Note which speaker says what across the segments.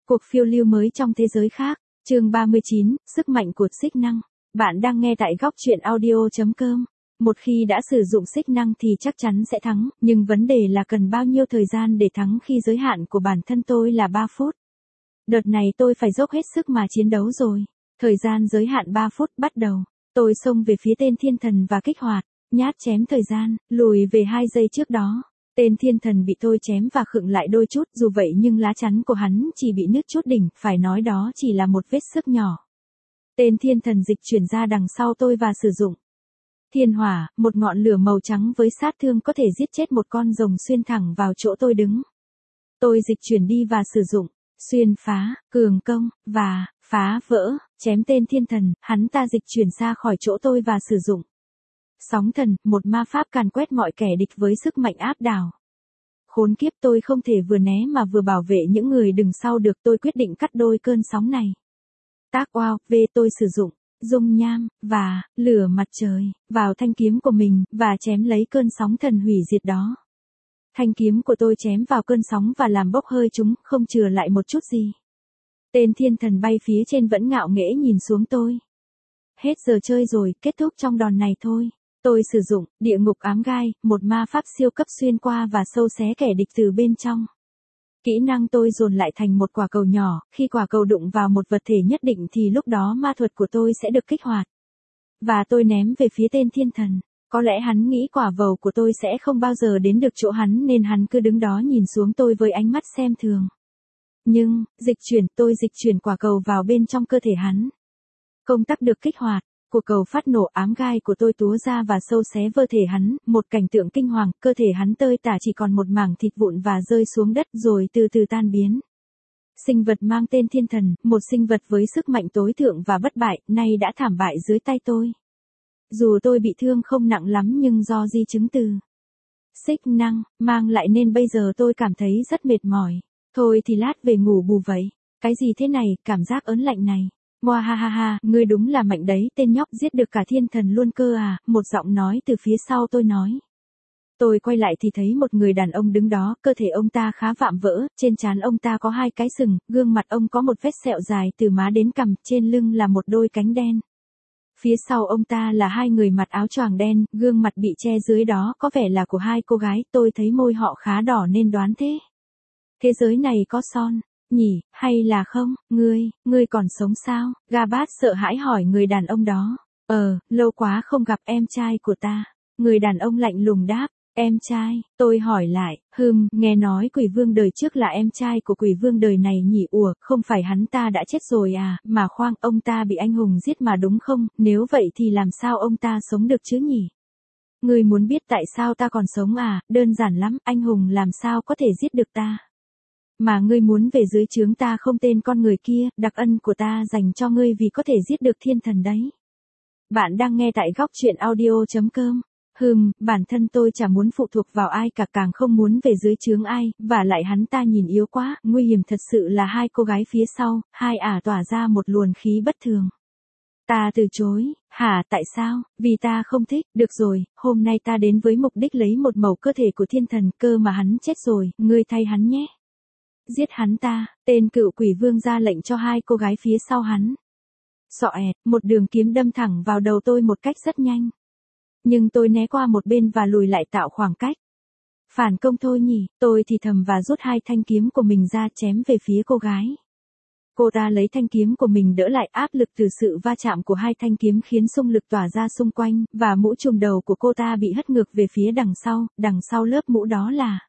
Speaker 1: Cuộc phiêu lưu mới trong thế giới khác, chương 39, sức mạnh của xích năng. Bạn đang nghe tại góc truyện audio.com. Một khi đã sử dụng xích năng thì chắc chắn sẽ thắng, nhưng vấn đề là cần bao nhiêu thời gian để thắng khi giới hạn của bản thân tôi là 3 phút. Đợt này tôi phải dốc hết sức mà chiến đấu rồi. Thời gian giới hạn 3 phút bắt đầu. Tôi xông về phía tên thiên thần và kích hoạt, nhát chém thời gian, lùi về 2 giây trước đó. Tên thiên thần bị tôi chém và khựng lại đôi chút, dù vậy nhưng lá chắn của hắn chỉ bị nứt chút đỉnh, phải nói đó chỉ là một vết xước nhỏ. Tên thiên thần dịch chuyển ra đằng sau tôi và sử dụng thiên hỏa, một ngọn lửa màu trắng với sát thương có thể giết chết một con rồng xuyên thẳng vào chỗ tôi đứng. Tôi dịch chuyển đi và sử dụng xuyên phá, cường công, và phá vỡ, chém tên thiên thần, hắn ta dịch chuyển ra khỏi chỗ tôi và sử dụng sóng thần, một ma pháp càn quét mọi kẻ địch với sức mạnh áp đảo. Khốn kiếp, tôi không thể vừa né mà vừa bảo vệ những người đứng sau được, tôi quyết định cắt đôi cơn sóng này. Tác wow, tôi sử dụng dung nham và lửa mặt trời vào thanh kiếm của mình và chém lấy cơn sóng thần hủy diệt đó. Thanh kiếm của tôi chém vào cơn sóng và làm bốc hơi chúng, không chừa lại một chút gì. Tên thiên thần bay phía trên vẫn ngạo nghễ nhìn xuống tôi. Hết giờ chơi rồi, kết thúc trong đòn này thôi. Tôi sử dụng địa ngục ám gai, một ma pháp siêu cấp xuyên qua và sâu xé kẻ địch từ bên trong. Kỹ năng tôi dồn lại thành một quả cầu nhỏ, khi quả cầu đụng vào một vật thể nhất định thì lúc đó ma thuật của tôi sẽ được kích hoạt. Và tôi ném về phía tên thiên thần. Có lẽ hắn nghĩ quả vầu của tôi sẽ không bao giờ đến được chỗ hắn nên hắn cứ đứng đó nhìn xuống tôi với ánh mắt xem thường. Nhưng, tôi dịch chuyển quả cầu vào bên trong cơ thể hắn. Công tắc được kích hoạt. Của cầu phát nổ, ám gai của tôi túa ra và sâu xé cơ thể hắn, một cảnh tượng kinh hoàng, cơ thể hắn tơi tả chỉ còn một mảng thịt vụn và rơi xuống đất rồi từ từ tan biến. Sinh vật mang tên thiên thần, một sinh vật với sức mạnh tối thượng và bất bại, nay đã thảm bại dưới tay tôi. Dù tôi bị thương không nặng lắm nhưng do di chứng từ xích năng mang lại nên bây giờ tôi cảm thấy rất mệt mỏi. Thôi thì lát về ngủ bù vậy. Cái gì thế này, cảm giác ớn lạnh này. Ngoa ha ha ha, ngươi đúng là mạnh đấy, tên nhóc giết được cả thiên thần luôn cơ à, một giọng nói từ phía sau tôi nói. Tôi quay lại thì thấy một người đàn ông đứng đó, cơ thể ông ta khá vạm vỡ, trên trán ông ta có 2 cái sừng, gương mặt ông có một vết sẹo dài từ má đến cằm, trên lưng là một đôi cánh đen. Phía sau ông ta là 2 người mặc áo choàng đen, gương mặt bị che dưới đó có vẻ là của 2 cô gái, tôi thấy môi họ khá đỏ nên đoán thế. Thế giới này có son nhỉ, hay là không, ngươi còn sống sao? Gabat sợ hãi hỏi người đàn ông đó. Lâu quá không gặp em trai của ta. Người đàn ông lạnh lùng đáp, em trai, tôi hỏi lại, nghe nói quỷ vương đời trước là em trai của quỷ vương đời này nhỉ? Không phải hắn ta đã chết rồi à, mà khoan, ông ta bị anh hùng giết mà đúng không, nếu vậy thì làm sao ông ta sống được chứ nhỉ? Ngươi muốn biết tại sao ta còn sống à, đơn giản lắm, anh hùng làm sao có thể giết được ta? Mà ngươi muốn về dưới trướng ta không, tên con người kia, đặc ân của ta dành cho ngươi vì có thể giết được thiên thần đấy. Bạn đang nghe tại góc truyện audio.com. Bản thân tôi chả muốn phụ thuộc vào ai cả, càng không muốn về dưới trướng ai, và lại hắn ta nhìn yếu quá, nguy hiểm thật sự là 2 cô gái phía sau, 2 ả tỏa ra một luồng khí bất thường. Ta từ chối, hả, tại sao? Vì ta không thích, được rồi, hôm nay ta đến với mục đích lấy một mẩu cơ thể của thiên thần, cơ mà hắn chết rồi, ngươi thay hắn nhé. Giết hắn ta, tên cựu quỷ vương ra lệnh cho 2 cô gái phía sau hắn. Xoẹt, một đường kiếm đâm thẳng vào đầu tôi một cách rất nhanh. Nhưng tôi né qua một bên và lùi lại tạo khoảng cách. Phản công thôi nhỉ, tôi thì thầm và rút 2 thanh kiếm của mình ra chém về phía cô gái. Cô ta lấy thanh kiếm của mình đỡ lại, áp lực từ sự va chạm của 2 thanh kiếm khiến xung lực tỏa ra xung quanh, và mũ trùm đầu của cô ta bị hất ngược về phía đằng sau lớp mũ đó là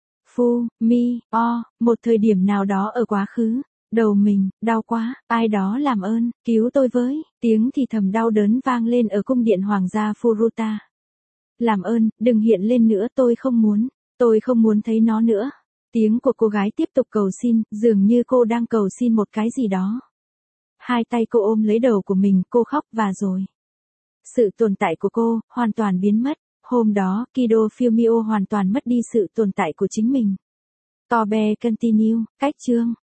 Speaker 1: một thời điểm nào đó ở quá khứ. Đầu mình, đau quá, ai đó làm ơn, cứu tôi với, tiếng thì thầm đau đớn vang lên ở cung điện hoàng gia Furuta. Làm ơn, đừng hiện lên nữa, tôi không muốn thấy nó nữa. Tiếng của cô gái tiếp tục cầu xin, dường như cô đang cầu xin một cái gì đó. 2 tay cô ôm lấy đầu của mình, cô khóc và rồi. Sự tồn tại của cô, hoàn toàn biến mất. Hôm đó, Kido Fumio hoàn toàn mất đi sự tồn tại của chính mình. Tobe continue, cách chương.